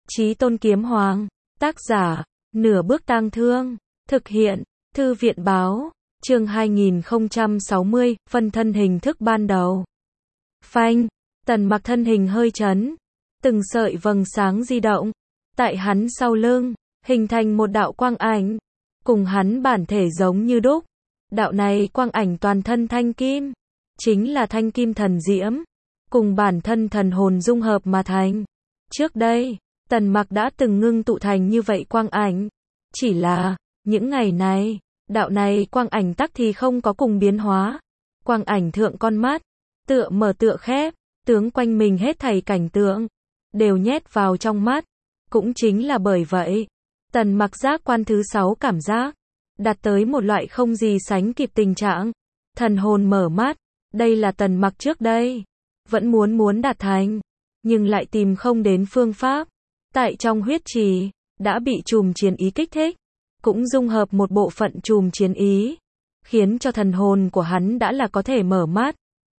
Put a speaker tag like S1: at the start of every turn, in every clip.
S1: Chí Tôn Kiếm Hoàng, tác giả, Nửa Bước Tang Thương, thực hiện, Thư viện báo, chương 2060, phân thân hình thức ban đầu. Phanh, Tần Mặc thân hình hơi chấn, từng sợi vầng sáng di động, tại hắn sau lưng, hình thành một đạo quang ảnh, cùng hắn bản thể giống như đúc. Đạo này quang ảnh toàn thân thanh kim, chính là thanh kim thần diễm, cùng bản thân thần hồn dung hợp mà thành. Trước đây, Tần Mặc đã từng ngưng tụ thành như vậy quang ảnh, chỉ là, những ngày này, đạo này quang ảnh tắc thì không có cùng biến hóa. Quang ảnh thượng con mắt, tựa mở tựa khép, tướng quanh mình hết thảy cảnh tượng, đều nhét vào trong mắt. Cũng chính là bởi vậy, Tần Mặc giác quan thứ 6 cảm giác, đạt tới một loại không gì sánh kịp tình trạng. Thần hồn mở mắt, đây là Tần Mặc trước đây, vẫn muốn đạt thành, nhưng lại tìm không đến phương pháp. Tại trong huyết trì, đã bị chùm chiến ý kích thích, cũng dung hợp một bộ phận chùm chiến ý, khiến cho thần hồn của hắn đã là có thể mở mắt.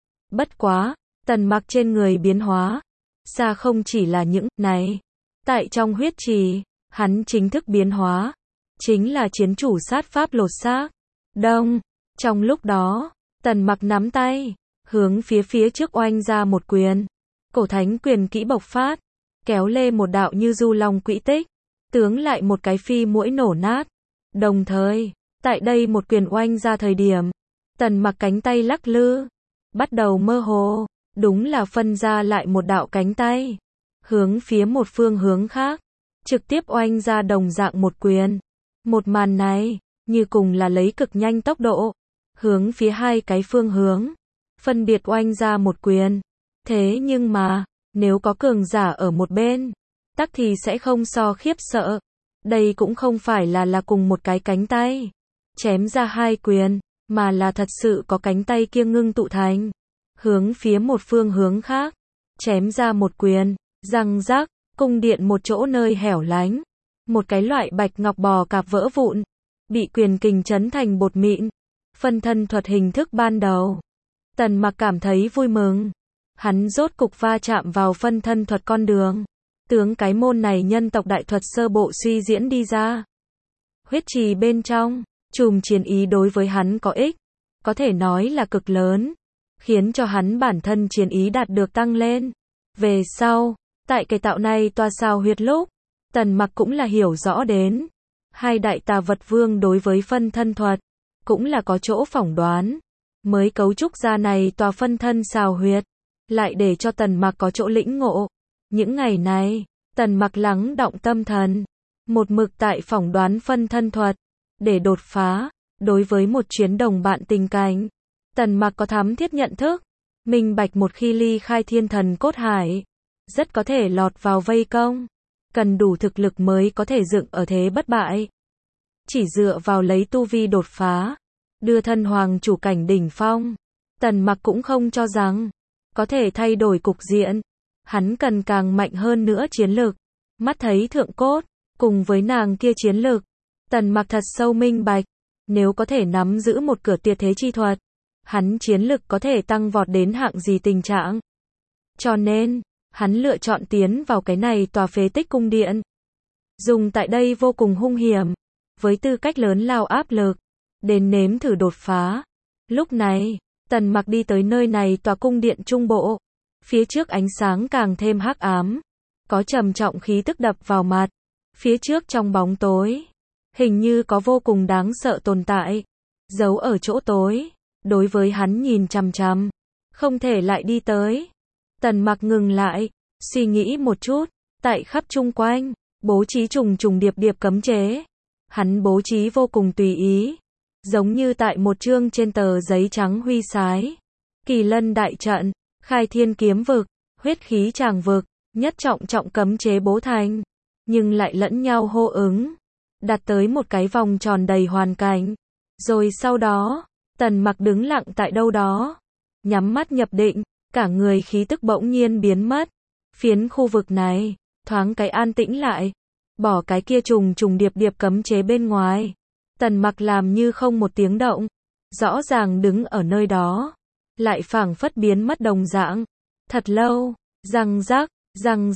S1: Bất quá, Tần Mặc trên người biến hóa, xa không chỉ là những này. Tại trong huyết trì, hắn chính thức biến hóa, chính là chiến chủ sát pháp lột xác. Đông, trong lúc đó, Tần Mặc nắm tay, hướng phía trước oanh ra một quyền. Cổ thánh quyền kỹ bộc phát, kéo lê một đạo như du long quỹ tích, tướng lại một cái phi mũi nổ nát. Đồng thời, tại đây một quyền oanh ra thời điểm, Tần Mặc cánh tay lắc lư, bắt đầu mơ hồ, đúng là phân ra lại một đạo cánh tay, hướng phía một phương hướng khác, trực tiếp oanh ra đồng dạng một quyền. Một màn này, như cùng là lấy cực nhanh tốc độ, hướng phía hai cái phương hướng, phân biệt oanh ra một quyền. Thế nhưng mà, nếu có cường giả ở một bên, tắc thì sẽ không so khiếp sợ. Đây cũng không phải là cùng một cái cánh tay, chém ra hai quyền, mà là thật sự có cánh tay kia ngưng tụ thành, hướng phía một phương hướng khác, chém ra một quyền, răng rác, cung điện một chỗ nơi hẻo lánh, một cái loại bạch ngọc bò cạp vỡ vụn, bị quyền kình chấn thành bột mịn. Phân thân thuật hình thức ban đầu. Tần Mặc cảm thấy vui mừng, hắn rốt cục va chạm vào phân thân thuật con đường, tướng cái môn này nhân tộc đại thuật sơ bộ suy diễn đi ra. Huyết trì bên trong, chùm chiến ý đối với hắn có ích, có thể nói là cực lớn, khiến cho hắn bản thân chiến ý đạt được tăng lên. Về sau, tại cái tạo này tòa sao huyệt lúc, Tần Mặc cũng là hiểu rõ đến, hai đại tà vật vương đối với phân thân thuật, cũng là có chỗ phỏng đoán, mới cấu trúc ra này tòa phân thân sao huyệt, lại để cho Tần Mặc có chỗ lĩnh ngộ. Những ngày này, Tần Mặc lắng động tâm thần, một mực tại phỏng đoán phân thân thuật, để đột phá. Đối với một chuyến đồng bạn tình cảnh, Tần Mặc có thắm thiết nhận thức, minh bạch một khi ly khai thiên thần cốt hải, rất có thể lọt vào vây công, cần đủ thực lực mới có thể dựng ở thế bất bại. Chỉ dựa vào lấy tu vi đột phá, đưa thân hoàng chủ cảnh đỉnh phong, Tần Mặc cũng không cho rằng có thể thay đổi cục diện. Hắn cần càng mạnh hơn nữa chiến lực. Mắt thấy thượng cốt, cùng với nàng kia chiến lực, Tần Mặc thật sâu minh bạch, nếu có thể nắm giữ một cửa tuyệt thế chi thuật, hắn chiến lực có thể tăng vọt đến hạng gì tình trạng. Cho nên, hắn lựa chọn tiến vào cái này tòa phế tích cung điện. Dùng tại đây vô cùng hung hiểm, với tư cách lớn lao áp lực, đến nếm thử đột phá. Lúc này, Tần Mặc đi tới nơi này tòa cung điện trung bộ. Phía trước ánh sáng càng thêm hắc ám, có trầm trọng khí tức đập vào mặt. Phía trước trong bóng tối, hình như có vô cùng đáng sợ tồn tại, giấu ở chỗ tối, đối với hắn nhìn chằm chằm, không thể lại đi tới. Tần Mặc ngừng lại, suy nghĩ một chút, tại khắp chung quanh, bố trí trùng điệp cấm chế. Hắn bố trí vô cùng tùy ý, giống như tại một chương trên tờ giấy trắng huy sái. Kỳ lân đại trận, khai thiên kiếm vực, huyết khí tràng vực, nhất trọng cấm chế bố thành, nhưng lại lẫn nhau hô ứng, đạt tới một cái vòng tròn đầy hoàn cảnh. Rồi sau đó, Tần Mặc đứng lặng tại đâu đó, nhắm mắt nhập định, cả người khí tức bỗng nhiên biến mất. Phiến khu vực này, thoáng cái an tĩnh lại, bỏ cái kia trùng điệp cấm chế bên ngoài. Tần Mặc làm như không một tiếng động, rõ ràng đứng ở nơi đó, lại phảng phất biến mất đồng dạng. Thật lâu, răng rác,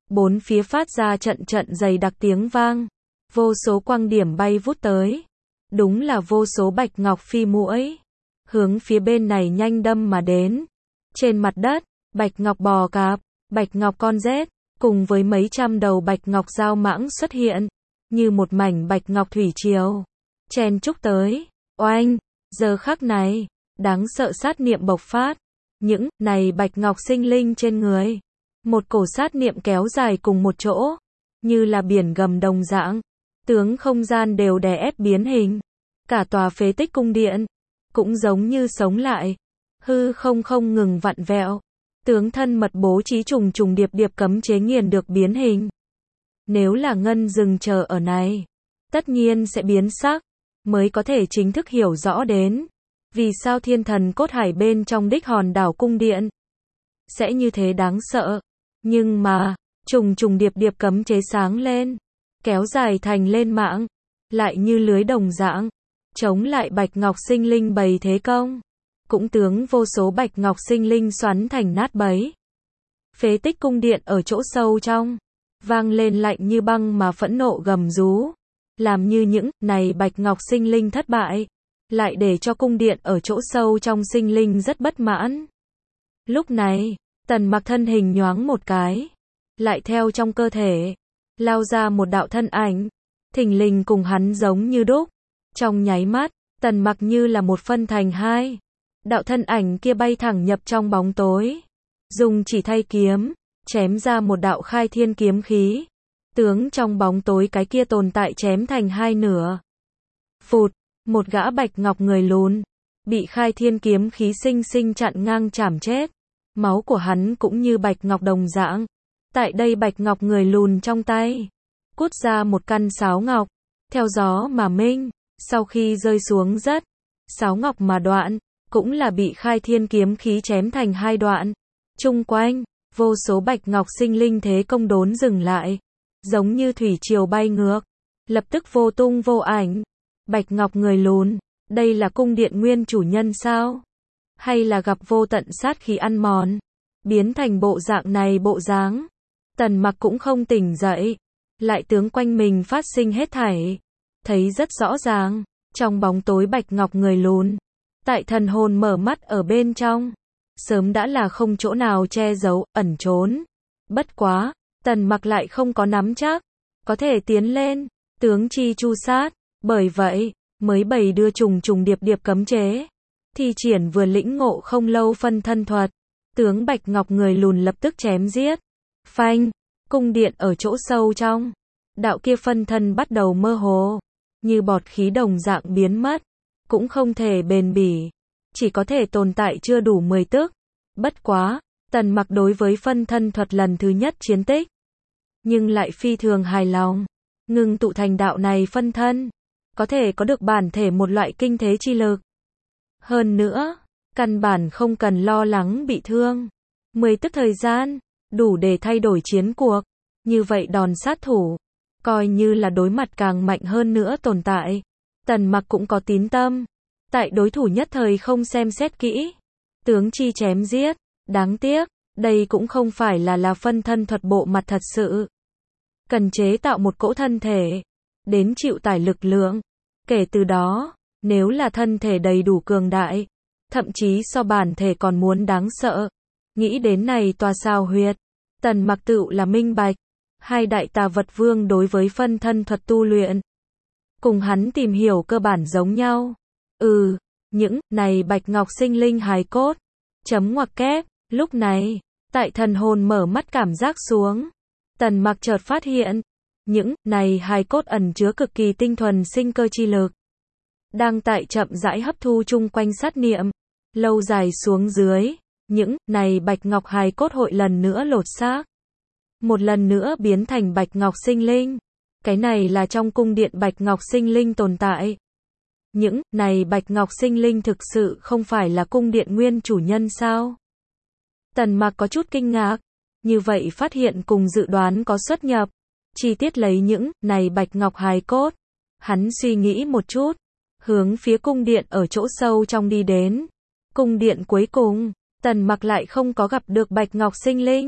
S1: Bốn phía phát ra trận trận dày đặc tiếng vang. Vô số quang điểm bay vút tới. Đúng là vô số bạch ngọc phi muỗi. Hướng phía bên này nhanh đâm mà đến. Trên mặt đất, bạch ngọc bò cạp, bạch ngọc con rết, cùng với mấy trăm đầu bạch ngọc dao mãng xuất hiện. Như một mảnh bạch ngọc thủy triều. Chen chúc tới. Oanh! Giờ khắc này, đáng sợ sát niệm bộc phát. Những này bạch ngọc sinh linh trên người. Một cổ sát niệm kéo dài cùng một chỗ. Như là biển gầm đồng dạng. Tướng không gian đều đè ép biến hình. Cả tòa phế tích cung điện. Cũng giống như sống lại. Hư không không ngừng vặn vẹo. Tướng thân mật bố trí trùng trùng điệp điệp cấm chế nghiền được biến hình. Nếu là ngân dừng chờ ở này. Tất nhiên sẽ biến sắc. Mới có thể chính thức hiểu rõ đến. Vì sao thiên thần cốt hải bên trong đích hòn đảo cung điện. Sẽ như thế đáng sợ. Nhưng mà, trùng trùng điệp điệp cấm chế sáng lên. Kéo dài thành lên mạng. Lại như lưới đồng dạng. Chống lại bạch ngọc sinh linh bày thế công. Cũng tướng vô số bạch ngọc sinh linh xoắn thành nát bấy. Phế tích cung điện ở chỗ sâu trong. Vang lên lạnh như băng mà phẫn nộ gầm rú. Làm như những này bạch ngọc sinh linh thất bại. Lại để cho cung điện ở chỗ sâu trong sinh linh rất bất mãn. Lúc này, Tần Mặc thân hình nhoáng một cái. Lại theo trong cơ thể. Lao ra một đạo thân ảnh. Thình lình cùng hắn giống như đúc. Trong nháy mắt, Tần Mặc như là một phân thành hai. Đạo thân ảnh kia bay thẳng nhập trong bóng tối. Dùng chỉ thay kiếm. Chém ra một đạo khai thiên kiếm khí. Tướng trong bóng tối cái kia tồn tại chém thành hai nửa. Phụt, một gã bạch ngọc người lùn. Bị khai thiên kiếm khí sinh sinh chặn ngang chảm chết. Máu của hắn cũng như bạch ngọc đồng dạng. Tại đây bạch ngọc người lùn trong tay. Cút ra một căn sáo ngọc. Theo gió mà minh. Sau khi rơi xuống đất. Sáo ngọc mà đoạn. Cũng là bị khai thiên kiếm khí chém thành hai đoạn. Chung quanh. Vô số bạch ngọc sinh linh thế công đốn dừng lại. Giống như thủy triều bay ngược. Lập tức vô tung vô ảnh. Bạch ngọc người lùn. Đây là cung điện nguyên chủ nhân sao? Hay là gặp vô tận sát khí ăn mòn? Biến thành bộ dạng này bộ dáng. Tần Mặc cũng không tỉnh dậy. Lại tướng quanh mình phát sinh hết thảy. Thấy rất rõ ràng. Trong bóng tối bạch ngọc người lùn. Tại thần hồn mở mắt ở bên trong. Sớm đã là không chỗ nào che giấu, ẩn trốn. Bất quá, Tần Mặc lại không có nắm chắc. Có thể tiến lên. Tướng chi chu sát. Bởi vậy, mới bày đưa trùng trùng điệp điệp cấm chế. Thi triển vừa lĩnh ngộ không lâu phân thân thuật. Tướng bạch ngọc người lùn lập tức chém giết. Phanh, cung điện ở chỗ sâu trong. Đạo kia phân thân bắt đầu mơ hồ. Như bọt khí đồng dạng biến mất. Cũng không thể bền bỉ. Chỉ có thể tồn tại chưa đủ 10 tức. Bất quá, Tần Mặc đối với phân thân thuật lần thứ nhất chiến tích. Nhưng lại phi thường hài lòng. Ngưng tụ thành đạo này phân thân. Có thể có được bản thể một loại kinh thế chi lực. Hơn nữa, căn bản không cần lo lắng bị thương. 10 tức thời gian, đủ để thay đổi chiến cuộc. Như vậy đòn sát thủ, coi như là đối mặt càng mạnh hơn nữa tồn tại. Tần Mặc cũng có tín tâm. Tại đối thủ nhất thời không xem xét kỹ. Tướng chi chém giết. Đáng tiếc, đây cũng không phải là phân thân thuật bộ mặt thật sự. Cần chế tạo một cỗ thân thể. Đến chịu tải lực lượng. Kể từ đó, nếu là thân thể đầy đủ cường đại. Thậm chí so bản thể còn muốn đáng sợ. Nghĩ đến này tòa sao huyệt. Tần Mặc tựu là minh bạch. Hai đại tà vật vương đối với phân thân thuật tu luyện. Cùng hắn tìm hiểu cơ bản giống nhau. Những này bạch ngọc sinh linh hài cốt. Chấm ngoặc kép. Lúc này, tại thần hồn mở mắt cảm giác xuống. Tần Mặc chợt phát hiện. Những này hài cốt ẩn chứa cực kỳ tinh thuần sinh cơ chi lực. Đang tại chậm rãi hấp thu chung quanh sát niệm. Lâu dài xuống dưới. Những này bạch ngọc hài cốt hội lần nữa lột xác. Một lần nữa biến thành bạch ngọc sinh linh. Cái này là trong cung điện bạch ngọc sinh linh tồn tại. Những này bạch ngọc sinh linh thực sự không phải là cung điện nguyên chủ nhân sao? Tần Mặc có chút kinh ngạc. Như vậy phát hiện cùng dự đoán có xuất nhập. Chi tiết lấy những này bạch ngọc hài cốt. Hắn suy nghĩ một chút. Hướng phía cung điện ở chỗ sâu trong đi đến. Cung điện cuối cùng. Tần Mặc lại không có gặp được bạch ngọc sinh linh.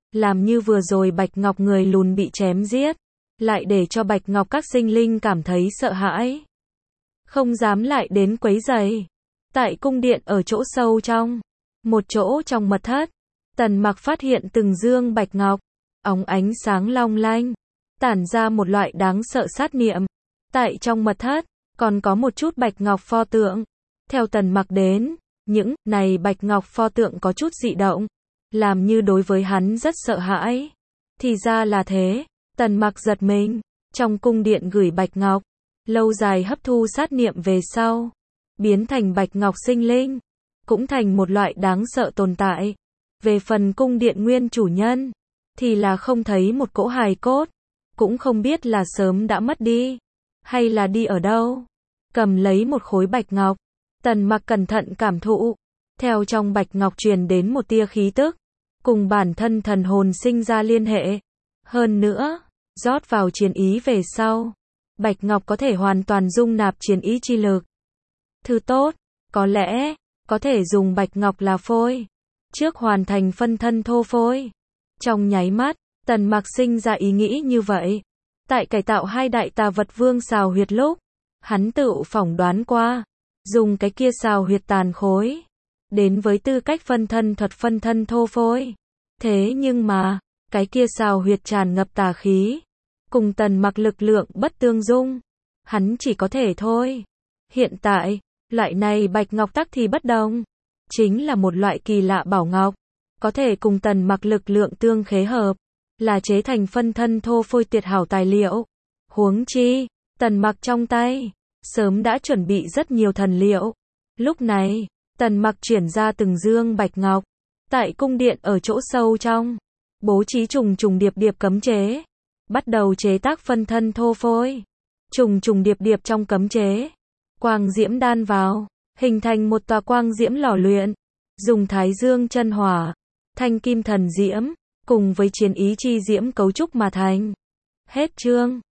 S1: làm như vừa rồi Bạch Ngọc người lùn bị chém giết, lại để cho Bạch Ngọc các sinh linh cảm thấy sợ hãi, không dám lại đến quấy rầy. Tại cung điện ở chỗ sâu trong, một chỗ trong mật thất, Tần Mặc phát hiện từng dương bạch ngọc, óng ánh sáng long lanh, tản ra một loại đáng sợ sát niệm. Tại trong mật thất, còn có một chút bạch ngọc pho tượng. Theo Tần Mặc đến, những này bạch ngọc pho tượng có chút dị động, làm như đối với hắn rất sợ hãi. Thì ra là thế, Tần Mặc giật mình, trong cung điện gửi bạch ngọc, lâu dài hấp thu sát niệm về sau, biến thành bạch ngọc sinh linh, cũng thành một loại đáng sợ tồn tại. Về phần cung điện nguyên chủ nhân, thì là không thấy một cỗ hài cốt, cũng không biết là sớm đã mất đi, hay là đi ở đâu. Cầm lấy một khối bạch ngọc, Tần Mặc cẩn thận cảm thụ, theo trong bạch ngọc truyền đến một tia khí tức, cùng bản thân thần hồn sinh ra liên hệ. Hơn nữa, rót vào chiến ý về sau, bạch ngọc có thể hoàn toàn dung nạp chiến ý chi lực. Thứ tốt, có lẽ, có thể dùng bạch ngọc là phôi, trước hoàn thành phân thân thô phôi. Trong nháy mắt, Tần Mặc sinh ra ý nghĩ như vậy. Tại cải tạo hai đại tà vật vương xào huyệt lúc, hắn tự phỏng đoán qua, dùng cái kia xào huyệt tàn khối, đến với tư cách phân thân thuật phân thân thô phôi. Thế nhưng mà, cái kia xào huyệt tràn ngập tà khí, cùng Tần Mặc lực lượng bất tương dung, hắn chỉ có thể thôi. Hiện tại, loại này bạch ngọc tắc thì bất đồng, chính là một loại kỳ lạ bảo ngọc, có thể cùng Tần Mặc lực lượng tương khế hợp, là chế thành phân thân thô phôi tuyệt hảo tài liệu. Huống chi, Tần Mặc trong tay sớm đã chuẩn bị rất nhiều thần liệu. Lúc này, Tần Mặc chuyển ra từng dương bạch ngọc, tại cung điện ở chỗ sâu trong, bố trí trùng trùng điệp điệp cấm chế, bắt đầu chế tác phân thân thô phôi. Trùng trùng điệp điệp trong cấm chế, quang diễm đan vào, hình thành một tòa quang diễm lò luyện, dùng Thái Dương chân hỏa, thanh kim thần diễm, cùng với chiến ý chi diễm cấu trúc mà thành. Hết chương.